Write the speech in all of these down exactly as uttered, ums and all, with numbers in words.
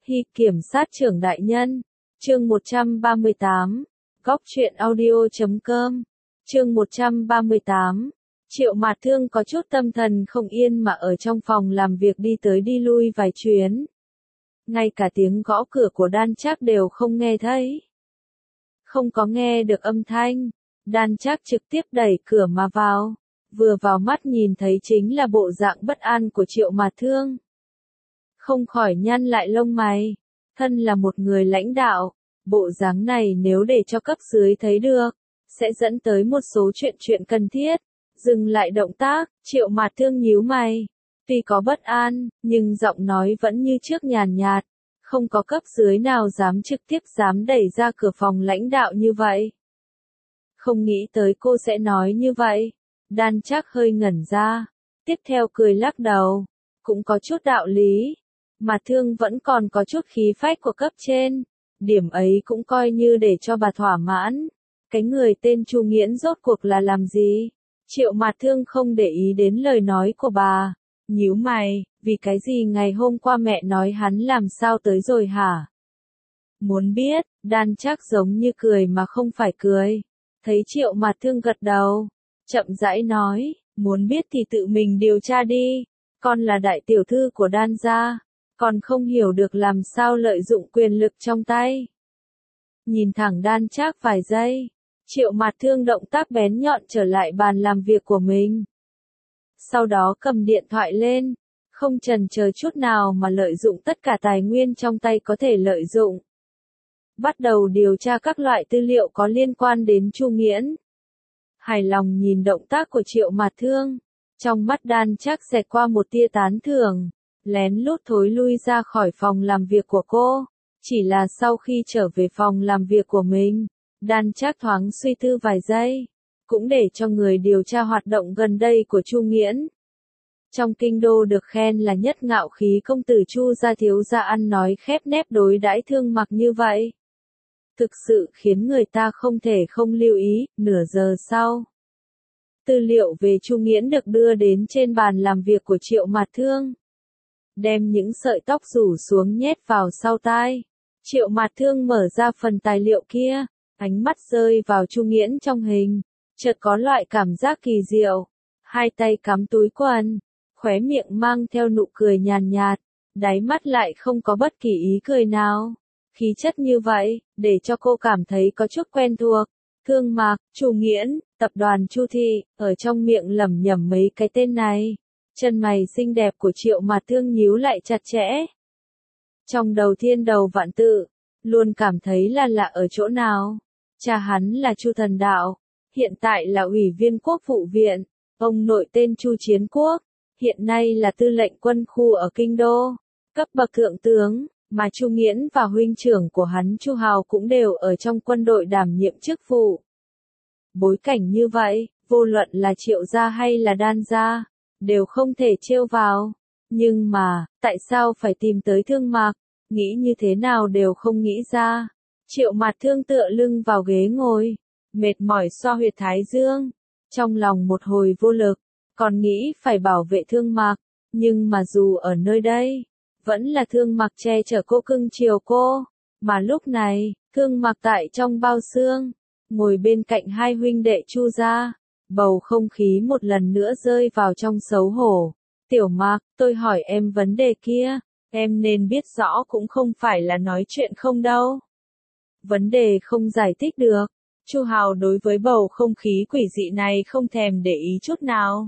Hy kiểm sát trưởng đại nhân. Chương một trăm ba mươi tám. Góc truyện audio chấm com. Chương một trăm ba mươi tám. Triệu Mạt Thương có chút tâm thần không yên mà ở trong phòng làm việc đi tới đi lui vài chuyến. Ngay cả tiếng gõ cửa của Đan Trác đều không nghe thấy. Không có nghe được âm thanh, Đan Trác trực tiếp đẩy cửa mà vào. Vừa vào mắt nhìn thấy chính là bộ dạng bất an của Triệu Mạt Thương. Không khỏi nhăn lại lông mày. Thân là một người lãnh đạo, bộ dáng này nếu để cho cấp dưới thấy được, sẽ dẫn tới một số chuyện chuyện cần thiết. Dừng lại động tác, Triệu Mạt Thương nhíu mày. Tuy có bất an, nhưng giọng nói vẫn như trước nhàn nhạt. Không có cấp dưới nào dám trực tiếp dám đẩy ra cửa phòng lãnh đạo như vậy. Không nghĩ tới cô sẽ nói như vậy. Đan Trác hơi ngẩn ra. Tiếp theo cười lắc đầu. Cũng có chút đạo lý. Mạt Thương vẫn còn có chút khí phách của cấp trên. Điểm ấy cũng coi như để cho bà thỏa mãn. Cái người tên Chu Nghiễn rốt cuộc là làm gì? Triệu Mạt Thương không để ý đến lời nói của bà. Nhíu mày, vì cái gì ngày hôm qua mẹ nói hắn làm sao tới rồi hả? Muốn biết, Đan Trác giống như cười mà không phải cười. Thấy Triệu Mạt Thương gật đầu, chậm rãi nói, muốn biết thì tự mình điều tra đi. Con là đại tiểu thư của Đan gia, còn không hiểu được làm sao lợi dụng quyền lực trong tay. Nhìn thẳng Đan Trác vài giây, Triệu Mạt Thương động tác bén nhọn trở lại bàn làm việc của mình. Sau đó cầm điện thoại lên, không chần chờ chút nào mà lợi dụng tất cả tài nguyên trong tay có thể lợi dụng. Bắt đầu điều tra các loại tư liệu có liên quan đến Chu Nghiễn. Hài lòng nhìn động tác của Triệu Mạt Thương, trong mắt Đan Trác xẹt qua một tia tán thưởng, lén lút thối lui ra khỏi phòng làm việc của cô. Chỉ là sau khi trở về phòng làm việc của mình, Đan Trác thoáng suy tư vài giây, cũng để cho người điều tra hoạt động gần đây của Chu Nghiễn. Trong kinh đô được khen là nhất ngạo khí công tử Chu gia thiếu gia ăn nói khép nép đối đãi Thương Mặc như vậy. Thực sự khiến người ta không thể không lưu ý. Nửa giờ sau, tư liệu về Chu Nghiễn được đưa đến trên bàn làm việc của Triệu Mạt Thương. Đem những sợi tóc rủ xuống nhét vào sau tai. Triệu Mạt Thương mở ra phần tài liệu kia, ánh mắt rơi vào Chu Nghiễn trong hình, chợt có loại cảm giác kỳ diệu. Hai tay cắm túi quần, khóe miệng mang theo nụ cười nhàn nhạt, đáy mắt lại không có bất kỳ ý cười nào. Khí chất như vậy, để cho cô cảm thấy có chút quen thuộc. Thương Mặc, Chu Nghiễn, tập đoàn Chu Thị, ở trong miệng lẩm nhẩm mấy cái tên này. Chân mày xinh đẹp của Triệu Mạt Thương nhíu lại chặt chẽ. Trong đầu thiên đầu vạn tự, luôn cảm thấy là lạ ở chỗ nào. Cha hắn là Chu Thần Đạo, hiện tại là ủy viên quốc vụ viện. Ông nội tên Chu Chiến Quốc, hiện nay là tư lệnh quân khu ở Kinh Đô, cấp bậc thượng tướng. Mà Chu Nghiễn và huynh trưởng của hắn Chu Hào cũng đều ở trong quân đội đảm nhiệm chức vụ. Bối cảnh như vậy, vô luận là Triệu gia hay là Đan gia, đều không thể trêu vào. Nhưng mà, tại sao phải tìm tới Thương Mặc? Nghĩ như thế nào đều không nghĩ ra. Triệu Mạt Thương tựa lưng vào ghế ngồi, mệt mỏi xoa huyệt thái dương, trong lòng một hồi vô lực, còn nghĩ phải bảo vệ Thương Mặc, nhưng mà dù ở nơi đây, vẫn là Thương Mặc che chở cô cưng chiều cô, mà lúc này, Thương Mặc tại trong bao xương, ngồi bên cạnh hai huynh đệ Chu gia, bầu không khí một lần nữa rơi vào trong xấu hổ. Tiểu Mặc, tôi hỏi em vấn đề kia, em nên biết rõ cũng không phải là nói chuyện không đâu. Vấn đề không giải thích được. Chu Hào đối với bầu không khí quỷ dị này không thèm để ý chút nào.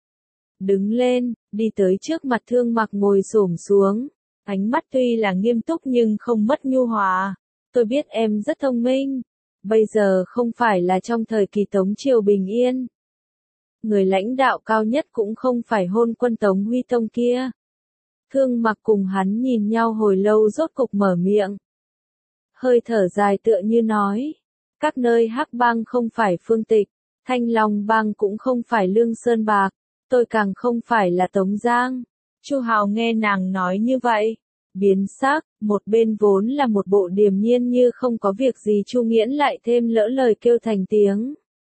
Đứng lên, đi tới trước mặt Thương Mặc ngồi xổm xuống. Ánh mắt tuy là nghiêm túc nhưng không mất nhu hòa. Tôi biết em rất thông minh. Bây giờ không phải là trong thời kỳ Tống Triều bình yên. Người lãnh đạo cao nhất cũng không phải hôn quân Tống Huy Tông kia. Thương Mặc cùng hắn nhìn nhau hồi lâu rốt cục mở miệng. Hơi thở dài tựa như nói. Các nơi Hắc Bang không phải Phương Tịch, Thanh Long Bang cũng không phải Lương Sơn Bạc, tôi càng không phải là Tống Giang. Chu Hào nghe nàng nói như vậy, biến sắc, một bên vốn là một bộ điềm nhiên như không có việc gì Chu Nghiễn lại thêm lỡ lời kêu thành tiếng.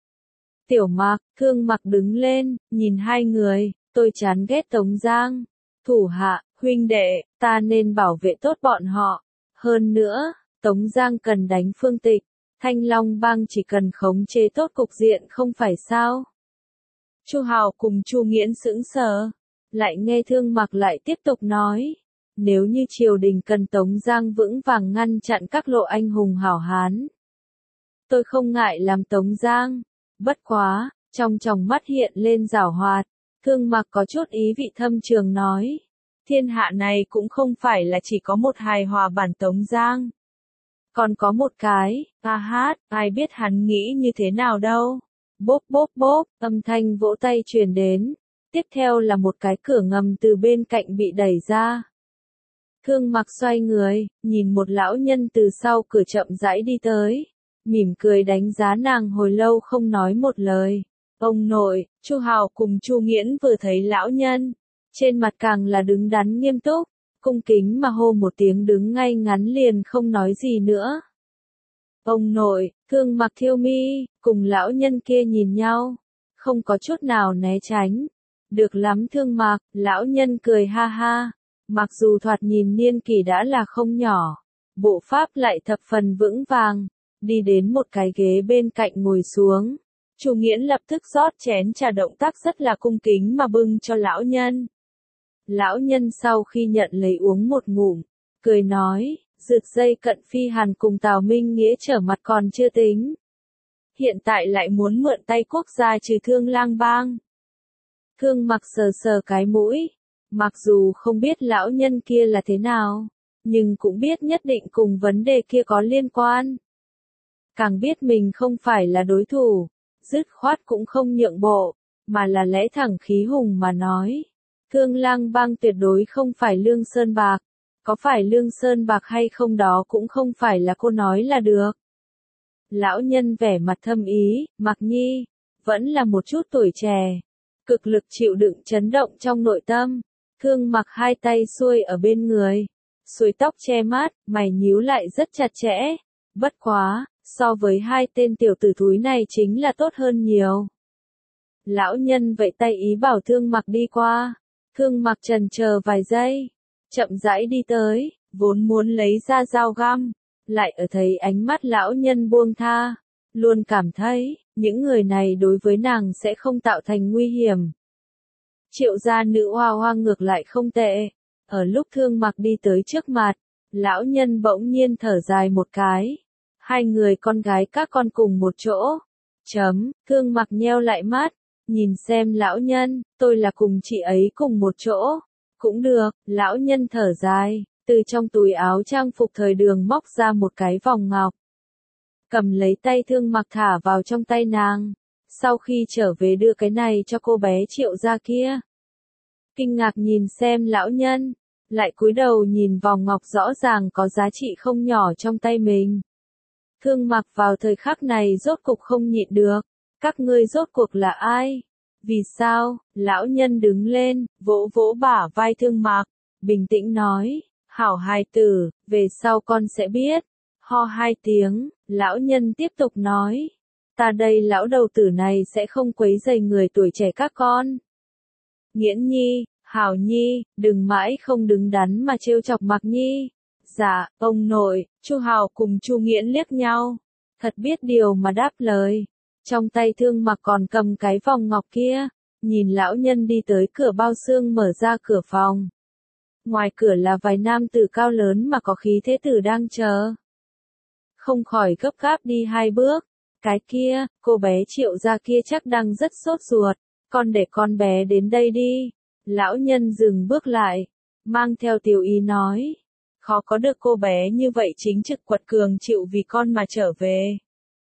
Tiểu Mặc, Thương Mặc đứng lên, nhìn hai người, tôi chán ghét Tống Giang. Thủ hạ, huynh đệ, ta nên bảo vệ tốt bọn họ. Hơn nữa, Tống Giang cần đánh Phương Tịch, Thanh Long Bang chỉ cần khống chế tốt cục diện không phải sao? Chu Hào cùng Chu Nghiễn sững sờ, lại nghe Thương Mặc lại tiếp tục nói, nếu như triều đình cần Tống Giang vững vàng ngăn chặn các lộ anh hùng hảo hán, tôi không ngại làm Tống Giang. Bất quá, trong tròng mắt hiện lên giảo hoạt, Thương Mặc có chút ý vị thâm trường nói, thiên hạ này cũng không phải là chỉ có một hài hòa bản Tống Giang. Còn có một cái, a hát, ai biết hắn nghĩ như thế nào đâu. Bốp bốp bốp, âm thanh vỗ tay truyền đến. Tiếp theo là một cái cửa ngầm từ bên cạnh bị đẩy ra. Thương Mặc xoay người, nhìn một lão nhân từ sau cửa chậm rãi đi tới. Mỉm cười đánh giá nàng hồi lâu không nói một lời. Ông nội, Chu Hào cùng Chu Nghiễn vừa thấy lão nhân. Trên mặt càng là đứng đắn nghiêm túc. Cung kính mà hô một tiếng đứng ngay ngắn liền không nói gì nữa. Ông nội, Thương Mặc thiêu mi, cùng lão nhân kia nhìn nhau, không có chút nào né tránh. Được lắm Thương Mặc, lão nhân cười ha ha, mặc dù thoạt nhìn niên kỷ đã là không nhỏ, bộ pháp lại thập phần vững vàng, đi đến một cái ghế bên cạnh ngồi xuống. Chu Nghiễn lập tức rót chén trà, động tác rất là cung kính mà bưng cho lão nhân. Lão nhân sau khi nhận lấy uống một ngụm, cười nói, rực dây cận phi hàn cùng Tào Minh Nghĩa trở mặt còn chưa tính. Hiện tại lại muốn mượn tay quốc gia trừ Thương Lang Bang. Thương Mặc sờ sờ cái mũi, mặc dù không biết lão nhân kia là thế nào, nhưng cũng biết nhất định cùng vấn đề kia có liên quan. Càng biết mình không phải là đối thủ, dứt khoát cũng không nhượng bộ, mà là lẽ thẳng khí hùng mà nói. Thương Lang Bang tuyệt đối không phải Lương Sơn Bạc, có phải Lương Sơn Bạc hay không đó cũng không phải là cô nói là được. Lão nhân vẻ mặt thâm ý, Mặc Nhi, vẫn là một chút tuổi trẻ, cực lực chịu đựng chấn động trong nội tâm. Thương Mặc hai tay xuôi ở bên người, xuôi tóc che mát, mày nhíu lại rất chặt chẽ. Bất quá, so với hai tên tiểu tử thúi này chính là tốt hơn nhiều. Lão nhân vẫy tay ý bảo Thương Mặc đi qua. Thương Mặc chần chờ vài giây, chậm rãi đi tới, vốn muốn lấy ra dao găm, lại ở thấy ánh mắt lão nhân buông tha, luôn cảm thấy, những người này đối với nàng sẽ không tạo thành nguy hiểm. Triệu gia nữ hoa hoa ngược lại không tệ, ở lúc Thương Mặc đi tới trước mặt, lão nhân bỗng nhiên thở dài một cái, hai người con gái các con cùng một chỗ, chấm, Thương Mặc nheo lại mắt. Nhìn xem lão nhân, tôi là cùng chị ấy cùng một chỗ. Cũng được, lão nhân thở dài, từ trong túi áo trang phục thời đường móc ra một cái vòng ngọc. Cầm lấy tay Thương Mặc thả vào trong tay nàng. Sau khi trở về đưa cái này cho cô bé Triệu gia kia. Kinh ngạc nhìn xem lão nhân, lại cúi đầu nhìn vòng ngọc rõ ràng có giá trị không nhỏ trong tay mình. Thương Mặc vào thời khắc này rốt cục không nhịn được. Các ngươi rốt cuộc là ai? Vì sao? Lão nhân đứng lên, vỗ vỗ bả vai Thương Mặc, bình tĩnh nói, hảo hài tử, về sau con sẽ biết. Ho hai tiếng, lão nhân tiếp tục nói, ta đây lão đầu tử này sẽ không quấy rầy người tuổi trẻ các con. Nghiễn Nhi, Hảo Nhi, đừng mãi không đứng đắn mà trêu chọc Mặc Nhi. Dạ, ông nội, Chu Hào cùng Chu Nghiễn liếc nhau, thật biết điều mà đáp lời. Trong tay Thương Mặc còn cầm cái vòng ngọc kia, nhìn lão nhân đi tới cửa bao xương mở ra cửa phòng. Ngoài cửa là vài nam tử cao lớn mà có khí thế tử đang chờ. Không khỏi gấp gáp đi hai bước, cái kia, cô bé Triệu gia kia chắc đang rất sốt ruột, con để con bé đến đây đi. Lão nhân dừng bước lại, mang theo tiểu ý nói, khó có được cô bé như vậy chính trực quật cường chịu vì con mà trở về.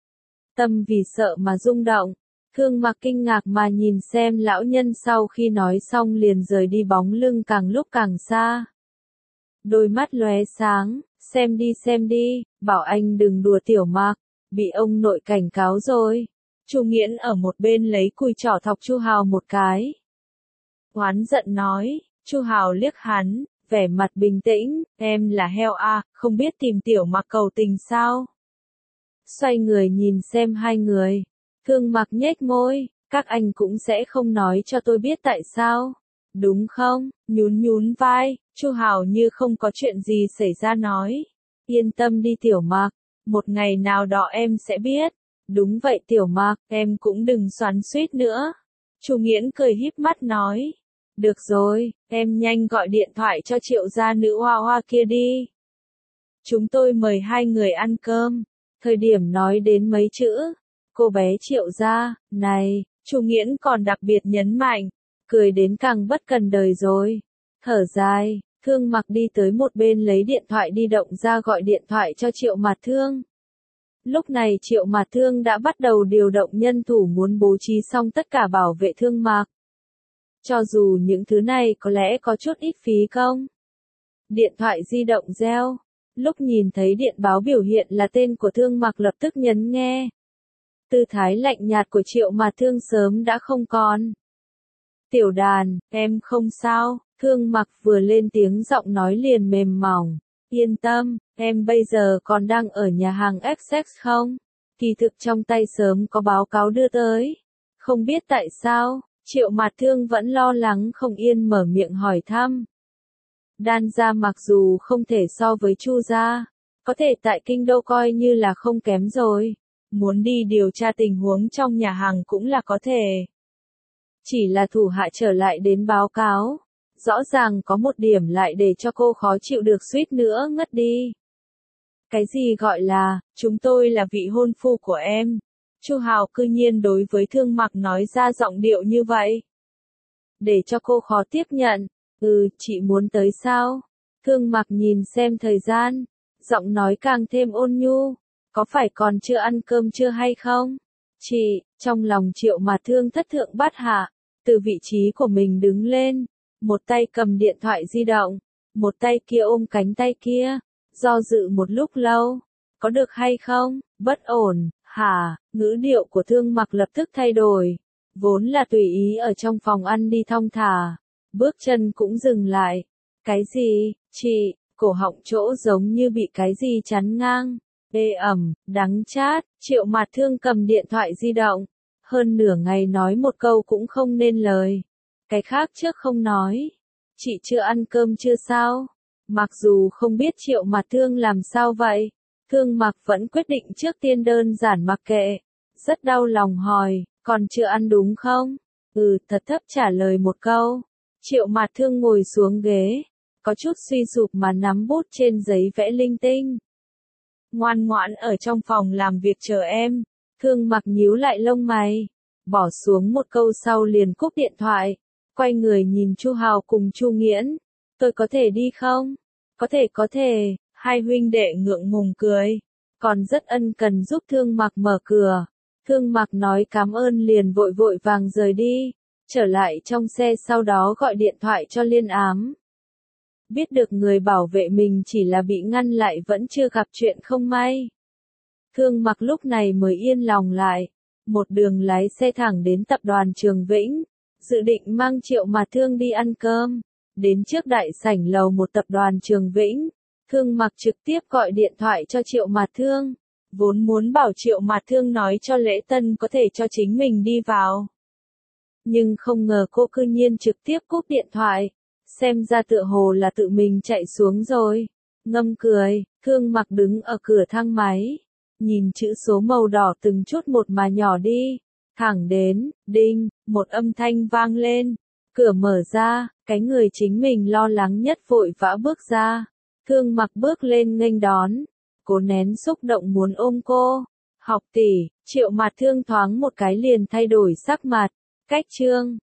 Tâm vì sợ mà rung động, Thương Mặc kinh ngạc mà nhìn xem lão nhân sau khi nói xong liền rời đi bóng lưng càng lúc càng xa. Đôi mắt lóe sáng, xem đi xem đi, bảo anh đừng đùa tiểu Mặc, bị ông nội cảnh cáo rồi. Chu Nghiễn ở một bên lấy cùi trỏ thọc Chu Hào một cái. Oán giận nói, Chu Hào liếc hắn, vẻ mặt bình tĩnh, em là heo à, không biết tìm tiểu Mặc cầu tình sao? Xoay người nhìn xem hai người, Thương Mặc nhếch môi, các anh cũng sẽ không nói cho tôi biết tại sao, đúng không? Nhún nhún vai, Chu Hào như không có chuyện gì xảy ra nói. Yên tâm đi Tiểu Mặc, một ngày nào đó em sẽ biết. Đúng vậy Tiểu Mặc, em cũng đừng xoắn xuýt nữa. Chu Nghiễn cười híp mắt nói. Được rồi, em nhanh gọi điện thoại cho Triệu gia nữ hoa hoa kia đi. Chúng tôi mời hai người ăn cơm. Thời điểm nói đến mấy chữ, cô bé Triệu gia, này, Chu Nghiễn còn đặc biệt nhấn mạnh, cười đến càng bất cần đời rồi. Thở dài, Thương Mặc đi tới một bên lấy điện thoại di động ra gọi điện thoại cho Triệu Mạt Thương. Lúc này Triệu Mạt Thương đã bắt đầu điều động nhân thủ muốn bố trí xong tất cả bảo vệ Thương Mặc. Cho dù những thứ này có lẽ có chút ít phí công. Điện thoại di động reo. Lúc nhìn thấy điện báo biểu hiện là tên của Thương Mặc lập tức nhấn nghe. Tư thái lạnh nhạt của Triệu Mạt Thương sớm đã không còn. Tiểu Đàn, em không sao, Thương Mặc vừa lên tiếng giọng nói liền mềm mỏng. Yên tâm, em bây giờ còn đang ở nhà hàng ép ích không? Kỳ thực trong tay sớm có báo cáo đưa tới. Không biết tại sao, Triệu Mạt Thương vẫn lo lắng không yên mở miệng hỏi thăm. Đan gia mặc dù không thể so với Chu gia, có thể tại kinh đô coi như là không kém rồi. Muốn đi điều tra tình huống trong nhà hàng cũng là có thể. Chỉ là thủ hạ trở lại đến báo cáo. Rõ ràng có một điểm lại để cho cô khó chịu được suýt nữa ngất đi. Cái gì gọi là, chúng tôi là vị hôn phu của em. Chu Hào cư nhiên đối với Thương Mặc nói ra giọng điệu như vậy. Để cho cô khó tiếp nhận. Ừ, chị muốn tới sao? Thương Mặc nhìn xem thời gian. Giọng nói càng thêm ôn nhu. Có phải còn chưa ăn cơm chưa hay không? Chị, trong lòng Triệu Mạt Thương thất thượng bát hạ. Từ vị trí của mình đứng lên. Một tay cầm điện thoại di động. Một tay kia ôm cánh tay kia. Do dự một lúc lâu. Có được hay không? Bất ổn, hả? Ngữ điệu của Thương Mặc lập tức thay đổi. Vốn là tùy ý ở trong phòng ăn đi thong thả. Bước chân cũng dừng lại. Cái gì? Chị, cổ họng chỗ giống như bị cái gì chắn ngang. Ê ẩm, đắng chát, Triệu Mạt Thương cầm điện thoại di động. Hơn nửa ngày nói một câu cũng không nên lời. Cái khác trước không nói. Chị chưa ăn cơm chưa sao? Mặc dù không biết Triệu Mạt Thương làm sao vậy. Thương Mặc vẫn quyết định trước tiên đơn giản mặc kệ. Rất đau lòng hỏi, còn chưa ăn đúng không? Ừ, thật thấp trả lời một câu. Triệu Mạt Thương ngồi xuống ghế. Có chút suy sụp mà nắm bút trên giấy vẽ linh tinh. Ngoan ngoãn ở trong phòng làm việc chờ em. Thương Mặc nhíu lại lông mày. Bỏ xuống một câu sau liền cúp điện thoại. Quay người nhìn Chu Hào cùng Chu Nghiễn. Tôi có thể đi không? Có thể có thể. Hai huynh đệ ngượng ngùng cười. Còn rất ân cần giúp Thương Mặc mở cửa. Thương Mặc nói cảm ơn liền vội vội vàng rời đi. Trở lại trong xe sau đó gọi điện thoại cho Liên Ám. Biết được người bảo vệ mình chỉ là bị ngăn lại vẫn chưa gặp chuyện không may. Thương Mặc lúc này mới yên lòng lại. Một đường lái xe thẳng đến tập đoàn Trường Vĩnh. Dự định mang Triệu Mạt Thương đi ăn cơm. Đến trước đại sảnh lầu một tập đoàn Trường Vĩnh. Thương Mặc trực tiếp gọi điện thoại cho Triệu Mạt Thương. Vốn muốn bảo Triệu Mạt Thương nói cho Lễ Tân có thể cho chính mình đi vào. Nhưng không ngờ cô cư nhiên trực tiếp cúp điện thoại. Xem ra tựa hồ là tự mình chạy xuống rồi. Ngâm cười, Thương Mặc đứng ở cửa thang máy. Nhìn chữ số màu đỏ từng chút một mà nhỏ đi. Thẳng đến, đinh, một âm thanh vang lên. Cửa mở ra, cái người chính mình lo lắng nhất vội vã bước ra. Thương Mặc bước lên nghênh đón. Cố nén xúc động muốn ôm cô. Học tỷ, Triệu Mạt Thương thoáng một cái liền thay đổi sắc mặt. Cách chương.